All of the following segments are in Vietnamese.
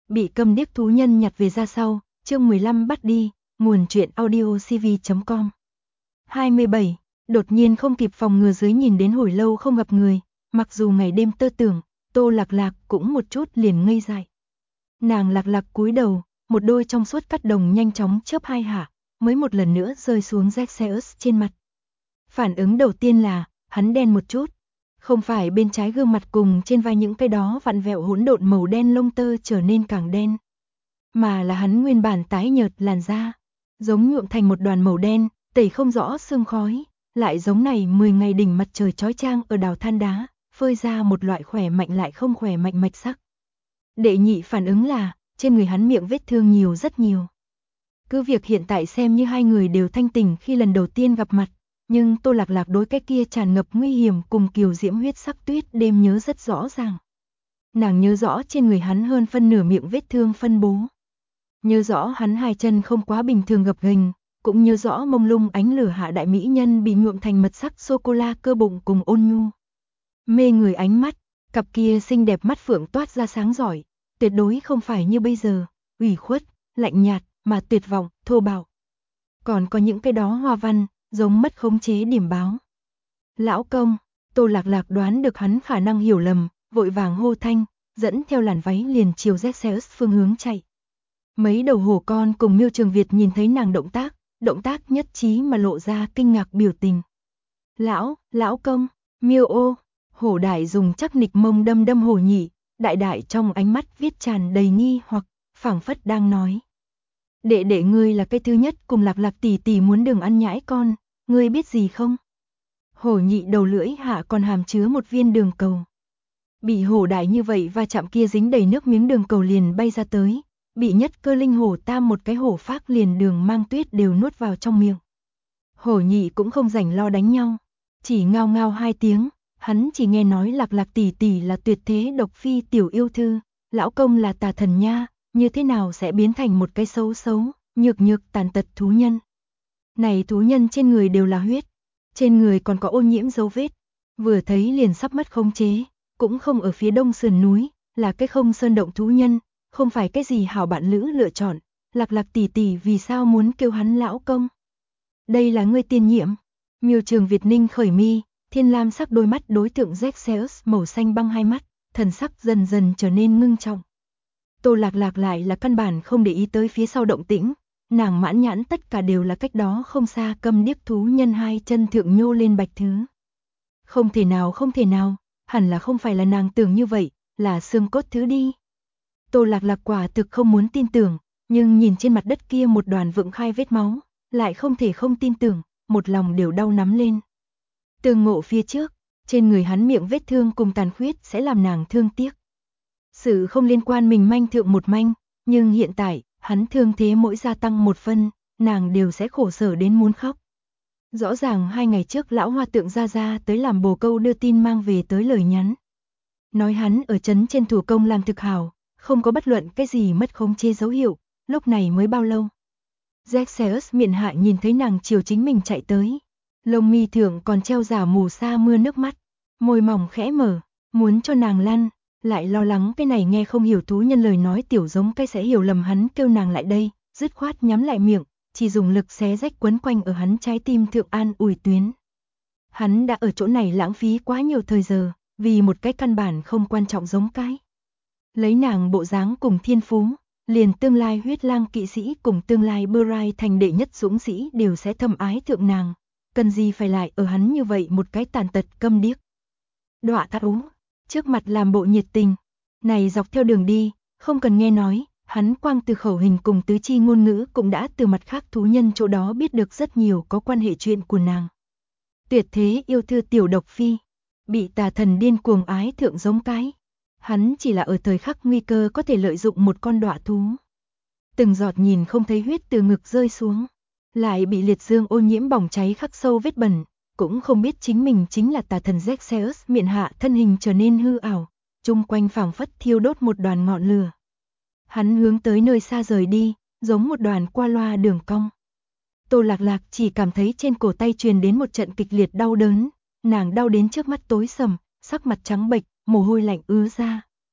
Bị câm điếc thú nhân nhặt về ra sau, chương 15 bắt đi, nguồn truyện audio cv.com. 27. Đột nhiên không kịp phòng ngừa dưới nhìn đến hồi lâu không gặp người, mặc dù ngày đêm tơ tưởng, Tô Lạc Lạc cũng một chút liền ngây dại. Nàng lạc lạc cúi đầu, một đôi trong suốt cắt đồng nhanh chóng chớp hai hạ, mới một lần nữa rơi xuống Xerxes trên mặt. Phản ứng đầu tiên là, hắn đen một chút. Không phải bên trái gương mặt cùng trên vai những cái đó vặn vẹo hỗn độn màu đen lông tơ trở nên càng đen, mà là hắn nguyên bản tái nhợt làn da, giống nhuộm thành một đoàn màu đen, tẩy không rõ sương khói, lại giống này 10 ngày đỉnh mặt trời chói chang ở đào than đá, phơi ra một loại khỏe mạnh lại không khỏe mạnh mạch sắc. Đệ nhị phản ứng là, trên người hắn miệng vết thương nhiều rất nhiều. Cứ việc hiện tại xem như hai người đều thanh tỉnh khi lần đầu tiên gặp mặt, nhưng Tô Lạc Lạc đối cái kia tràn ngập nguy hiểm cùng kiều diễm huyết sắc tuyết đêm nhớ rất rõ ràng. Nàng nhớ rõ trên người hắn hơn phân nửa miệng vết thương phân bố. Nhớ rõ hắn hai chân không quá bình thường gập ghềnh, cũng nhớ rõ mông lung ánh lửa hạ đại mỹ nhân bị nhuộm thành mật sắc sô-cô-la cơ bụng cùng ôn nhu. Mê người ánh mắt, cặp kia xinh đẹp mắt phượng toát ra sáng giỏi, tuyệt đối không phải như bây giờ, ủy khuất, lạnh nhạt, mà tuyệt vọng, thô bạo. Còn có những cái đó hoa văn, giống mất khống chế điểm báo. Lão công, Tô Lạc Lạc đoán được hắn khả năng hiểu lầm, vội vàng hô thanh, dẫn theo làn váy liền chiều Xerxes phương hướng chạy. Mấy đầu hổ con cùng Miêu Trường Việt nhìn thấy nàng động tác nhất trí mà lộ ra kinh ngạc biểu tình. Lão công, Miêu ô, hổ đại dùng chắc nịch mông đâm hổ nhị, đại trong ánh mắt viết tràn đầy nghi hoặc, phảng phất đang nói. Đệ ngươi là cái thứ nhất cùng Lạc Lạc tỷ tỷ muốn đường ăn nhãi con, ngươi biết gì không? Hổ nhị đầu lưỡi hạ còn hàm chứa một viên đường cầu. Bị hổ đại như vậy va chạm kia dính đầy nước miếng đường cầu liền bay ra tới, bị nhất cơ linh hổ tam một cái hổ phác liền đường mang tuyết đều nuốt vào trong miệng. Hổ nhị cũng không rảnh lo đánh nhau, chỉ ngao ngao hai tiếng, hắn chỉ nghe nói Lạc Lạc tỷ tỷ là tuyệt thế độc phi tiểu yêu thư, lão công là tà thần nha, như thế nào sẽ biến thành một cái xấu, nhược tàn tật thú nhân. Này thú nhân trên người đều là huyết, trên người còn có ô nhiễm dấu vết, vừa thấy liền sắp mất khống chế, cũng không ở phía đông sườn núi, là cái không sơn động thú nhân, không phải cái gì hảo bạn lữ lựa chọn, Lạc Lạc tỷ tỷ vì sao muốn kêu hắn lão công? Đây là ngươi tiền nhiệm. Miêu Trường Việt ninh khởi mi, thiên lam sắc đôi mắt đối tượng Xerxes màu xanh băng hai mắt, thần sắc dần dần trở nên ngưng trọng. Tô Lạc Lạc lại là căn bản không để ý tới phía sau động tĩnh, nàng mãn nhãn tất cả đều là cách đó không xa câm điếc thú nhân hai chân thượng nhô lên bạch thứ. Không thể nào, hẳn là không phải là nàng tưởng như vậy, là xương cốt thứ đi. Tô Lạc Lạc quả thực không muốn tin tưởng, nhưng nhìn trên mặt đất kia một đoàn vượng khai vết máu, lại không thể không tin tưởng, một lòng đều đau nắm lên. Tương ngộ phía trước, trên người hắn miệng vết thương cùng tàn khuyết sẽ làm nàng thương tiếc. Sự không liên quan mình manh thượng một manh, nhưng hiện tại, hắn thương thế mỗi gia tăng một phân, nàng đều sẽ khổ sở đến muốn khóc. Rõ ràng 2 ngày trước lão hoa tượng ra tới làm bồ câu đưa tin mang về tới lời nhắn. Nói hắn ở trấn trên thủ công làm thực hảo, không có bất luận cái gì mất khống chế dấu hiệu, lúc này mới bao lâu. Xerxes miệng hạ nhìn thấy nàng chiều chính mình chạy tới. Lông mi thượng còn treo giả mù sa mưa nước mắt, môi mỏng khẽ mở, muốn cho nàng lăn, lại lo lắng cái này nghe không hiểu thú nhân lời nói tiểu giống cái sẽ hiểu lầm hắn kêu nàng lại đây, dứt khoát nhắm lại miệng, chỉ dùng lực xé rách quấn quanh ở hắn trái tim thượng an ủi tuyến. Hắn đã ở chỗ này lãng phí quá nhiều thời giờ, vì một cái căn bản không quan trọng giống cái. Lấy nàng bộ dáng cùng thiên phú, liền tương lai huyết lang kỵ sĩ cùng tương lai Bray thành đệ nhất dũng sĩ đều sẽ thâm ái thượng nàng, cần gì phải lại ở hắn như vậy một cái tàn tật câm điếc. Đọa thắt ú, trước mặt làm bộ nhiệt tình, này dọc theo đường đi, không cần nghe nói, hắn quang từ khẩu hình cùng tứ chi ngôn ngữ cũng đã từ mặt khác thú nhân chỗ đó biết được rất nhiều có quan hệ chuyện của nàng. Tuyệt thế yêu thư tiểu độc phi, bị tà thần điên cuồng ái thượng giống cái. Hắn chỉ là ở thời khắc nguy cơ có thể lợi dụng một con đọa thú. Từng giọt nhìn không thấy huyết từ ngực rơi xuống, lại bị liệt dương ô nhiễm bỏng cháy khắc sâu vết bẩn, cũng không biết chính mình chính là tà thần Xerxes miệng hạ thân hình trở nên hư ảo, chung quanh phảng phất thiêu đốt một đoàn ngọn lửa. Hắn hướng tới nơi xa rời đi, giống một đoàn qua loa đường cong. Tô Lạc Lạc chỉ cảm thấy trên cổ tay truyền đến một trận kịch liệt đau đớn, nàng đau đến trước mắt tối sầm, sắc mặt trắng bệch, mồ hôi lạnh ứa ra.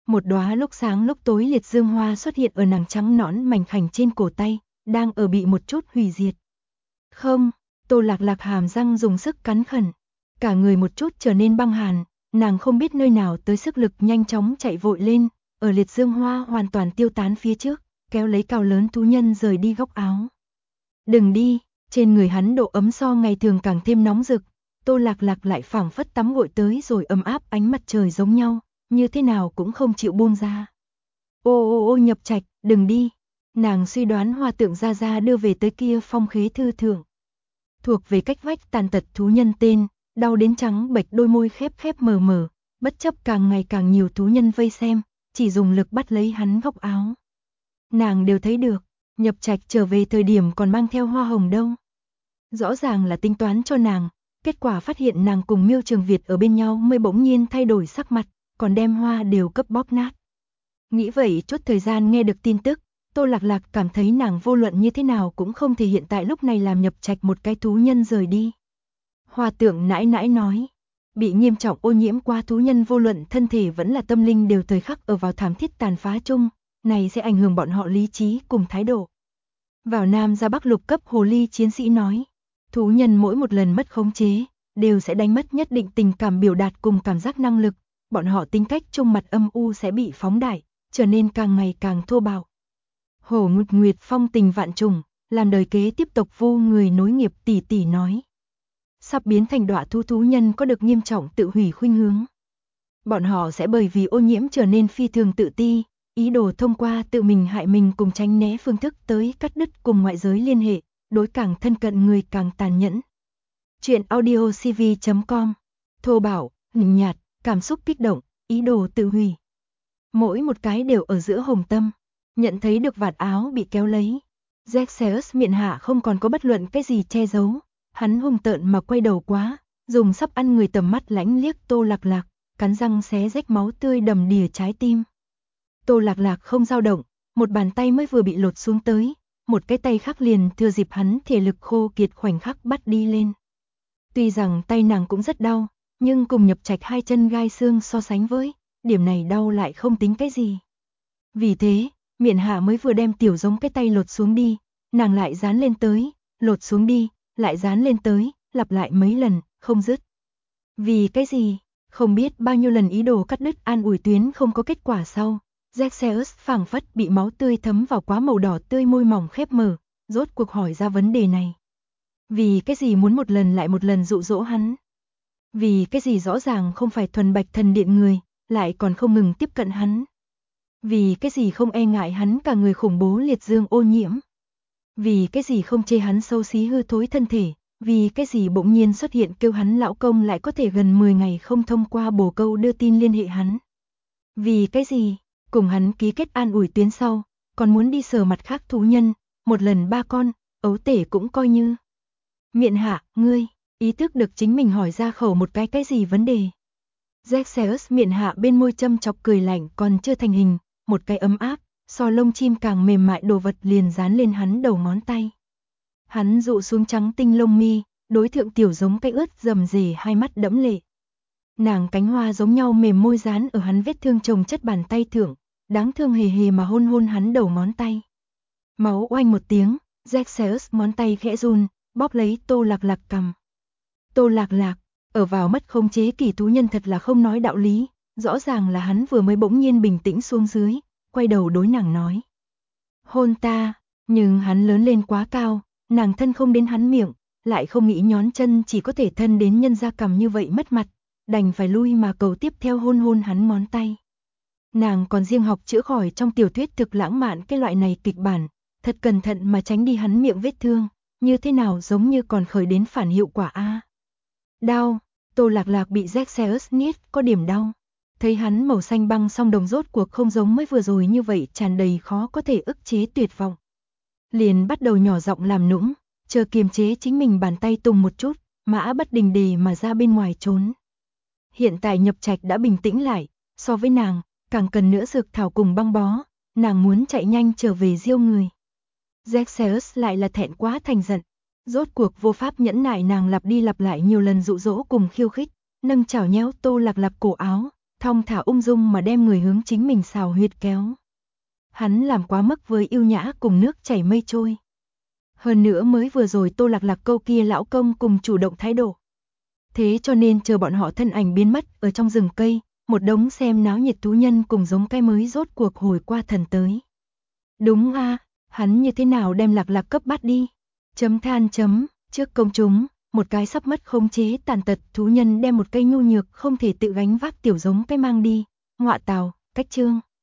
Một đóa lúc sáng lúc tối liệt dương hoa xuất hiện ở nàng trắng nõn mảnh khảnh trên cổ tay, đang ở bị một chút hủy diệt. Không, Tô Lạc Lạc hàm răng dùng sức cắn khẩn, cả người một chút trở nên băng hàn, nàng không biết nơi nào tới sức lực nhanh chóng chạy vội lên, ở liệt dương hoa hoàn toàn tiêu tán phía trước, kéo lấy cào lớn thú nhân rời đi góc áo. Đừng đi, trên người hắn độ ấm so ngày thường càng thêm nóng rực, Tô Lạc Lạc lại phảng phất tắm gội tới rồi ấm áp ánh mặt trời giống nhau, như thế nào cũng không chịu buông ra. Ô Nhập Trạch, đừng đi. Nàng suy đoán Hoa Tượng Gia Gia đưa về tới kia phong khế thư thượng. Thuộc về cách vách tàn tật thú nhân tên, đau đến trắng bệch đôi môi khép mờ mờ, bất chấp càng ngày càng nhiều thú nhân vây xem, chỉ dùng lực bắt lấy hắn góc áo. Nàng đều thấy được, Nhập Trạch trở về thời điểm còn mang theo hoa hồng đâu. Rõ ràng là tính toán cho nàng, kết quả phát hiện nàng cùng Miêu Trường Việt ở bên nhau mới bỗng nhiên thay đổi sắc mặt, còn đem hoa đều cấp bóp nát. Nghĩ vậy chút thời gian nghe được tin tức, Tô Lạc Lạc cảm thấy nàng vô luận như thế nào cũng không thể hiện tại lúc này làm Nhập Trạch một cái thú nhân rời đi. Hoa Tượng nãi nãi nói, bị nghiêm trọng ô nhiễm qua thú nhân vô luận thân thể vẫn là tâm linh đều thời khắc ở vào thảm thiết tàn phá chung, này sẽ ảnh hưởng bọn họ lý trí cùng thái độ. Vào Nam ra Bắc lục cấp hồ ly chiến sĩ nói, thú nhân mỗi một lần mất khống chế, đều sẽ đánh mất nhất định tình cảm biểu đạt cùng cảm giác năng lực, bọn họ tính cách chung mặt âm u sẽ bị phóng đại, trở nên càng ngày càng thô bạo. Hổ Ngụt Nguyệt phong tình vạn trùng, làm đời kế tiếp tục vô người nối nghiệp tỷ tỷ nói. Sắp biến thành đọa thú nhân có được nghiêm trọng tự hủy khuynh hướng. Bọn họ sẽ bởi vì ô nhiễm trở nên phi thường tự ti, ý đồ thông qua tự mình hại mình cùng tránh né phương thức tới cắt đứt cùng ngoại giới liên hệ, đối càng thân cận người càng tàn nhẫn. Chuyện audio cv.com. Thô bạo, nhỉnh nhạt, cảm xúc kích động, ý đồ tự hủy. Mỗi một cái đều ở giữa hồng tâm, nhận thấy được vạt áo bị kéo lấy. Xerxes miệng hạ không còn có bất luận cái gì che giấu, hắn hung tợn mà quay đầu quá, dùng sắp ăn người tầm mắt lãnh liếc Tô Lạc Lạc, cắn răng xé rách máu tươi đầm đìa trái tim. Tô Lạc Lạc không dao động, một bàn tay mới vừa bị lột xuống tới, một cái tay khác liền thừa dịp hắn thể lực khô kiệt khoảnh khắc bắt đi lên. Tuy rằng tay nàng cũng rất đau, nhưng cùng Nhập Trạch hai chân gai xương so sánh với, điểm này đau lại không tính cái gì. Vì thế, miệng hạ mới vừa đem tiểu giống cái tay lột xuống đi, nàng lại dán lên tới, lột xuống đi, lại dán lên tới, lặp lại mấy lần, không dứt. Vì cái gì? Không biết bao nhiêu lần ý đồ cắt đứt an ủi tuyến không có kết quả sau. Xerxes phảng phất bị máu tươi thấm vào quá màu đỏ tươi môi mỏng khép mở, rốt cuộc hỏi ra vấn đề này. Vì cái gì muốn một lần lại một lần dụ dỗ hắn? Vì cái gì rõ ràng không phải thuần bạch thần điện người, lại còn không ngừng tiếp cận hắn? Vì cái gì không e ngại hắn cả người khủng bố liệt dương ô nhiễm? Vì cái gì không chê hắn xấu xí hư thối thân thể? Vì cái gì bỗng nhiên xuất hiện kêu hắn lão công lại có thể gần 10 ngày không thông qua bồ câu đưa tin liên hệ hắn? Vì cái gì? Cùng hắn ký kết an ủi tuyến sau, còn muốn đi sờ mặt khác thú nhân, một lần 3 con, ấu tể cũng coi như. Miện hạ, ngươi, ý thức được chính mình hỏi ra khẩu một cái gì vấn đề. Xerxes miệng hạ bên môi châm chọc cười lạnh còn chưa thành hình, một cái ấm áp, so lông chim càng mềm mại đồ vật liền dán lên hắn đầu ngón tay. Hắn dụ xuống trắng tinh lông mi, đối thượng tiểu giống cái ướt rầm rề hai mắt đẫm lệ. Nàng cánh hoa giống nhau mềm môi dán ở hắn vết thương chồng chất bàn tay thượng, đáng thương hề hề mà hôn hôn hắn đầu ngón tay. Máu oanh một tiếng, Xerxes ngón tay khẽ run, bóp lấy Tô Lạc Lạc cằm. Tô Lạc Lạc, ở vào mất khống chế kỳ thú nhân thật là không nói đạo lý, rõ ràng là hắn vừa mới bỗng nhiên bình tĩnh xuống dưới, quay đầu đối nàng nói. Hôn ta, nhưng hắn lớn lên quá cao, nàng thân không đến hắn miệng, lại không nghĩ nhón chân chỉ có thể thân đến nhân ra cằm như vậy mất mặt, đành phải lui mà cầu tiếp theo hôn hôn hắn ngón tay. Nàng còn riêng học chữa khỏi trong tiểu thuyết thực lãng mạn cái loại này kịch bản, thật cẩn thận mà tránh đi hắn miệng vết thương, như thế nào giống như còn khởi đến phản hiệu quả a. Đau, Tô Lạc Lạc bị Xerxes niết có điểm đau. Thấy hắn màu xanh băng song đồng rốt cuộc không giống mới vừa rồi như vậy tràn đầy khó có thể ức chế tuyệt vọng. Liền bắt đầu nhỏ giọng làm nũng, chờ kiềm chế chính mình bàn tay tùng một chút, mã bất đình đề mà ra bên ngoài trốn. Hiện tại Nhập Trạch đã bình tĩnh lại, so với nàng, càng cần nữa dược thảo cùng băng bó, nàng muốn chạy nhanh trở về diêu người. Xerxes lại là thẹn quá thành giận, rốt cuộc vô pháp nhẫn nại nàng lặp đi lặp lại nhiều lần dụ dỗ cùng khiêu khích, nâng chảo nhéo Tô Lạc Lạc cổ áo, thong thả ung dung mà đem người hướng chính mình xào huyệt kéo. Hắn làm quá mức với yêu nhã cùng nước chảy mây trôi. Hơn nữa mới vừa rồi Tô Lạc Lạc câu kia lão công cùng chủ động thái độ. Thế cho nên chờ bọn họ thân ảnh biến mất ở trong rừng cây, một đống xem náo nhiệt thú nhân cùng giống cái mới rốt cuộc hồi qua thần tới. Đúng a, hắn như thế nào đem Lạc Lạc cấp bắt đi? Chấm than chấm, trước công chúng, một cái sắp mất khống chế tàn tật thú nhân đem một cây nhu nhược không thể tự gánh vác tiểu giống cái mang đi. Ngọa tào, cách chương.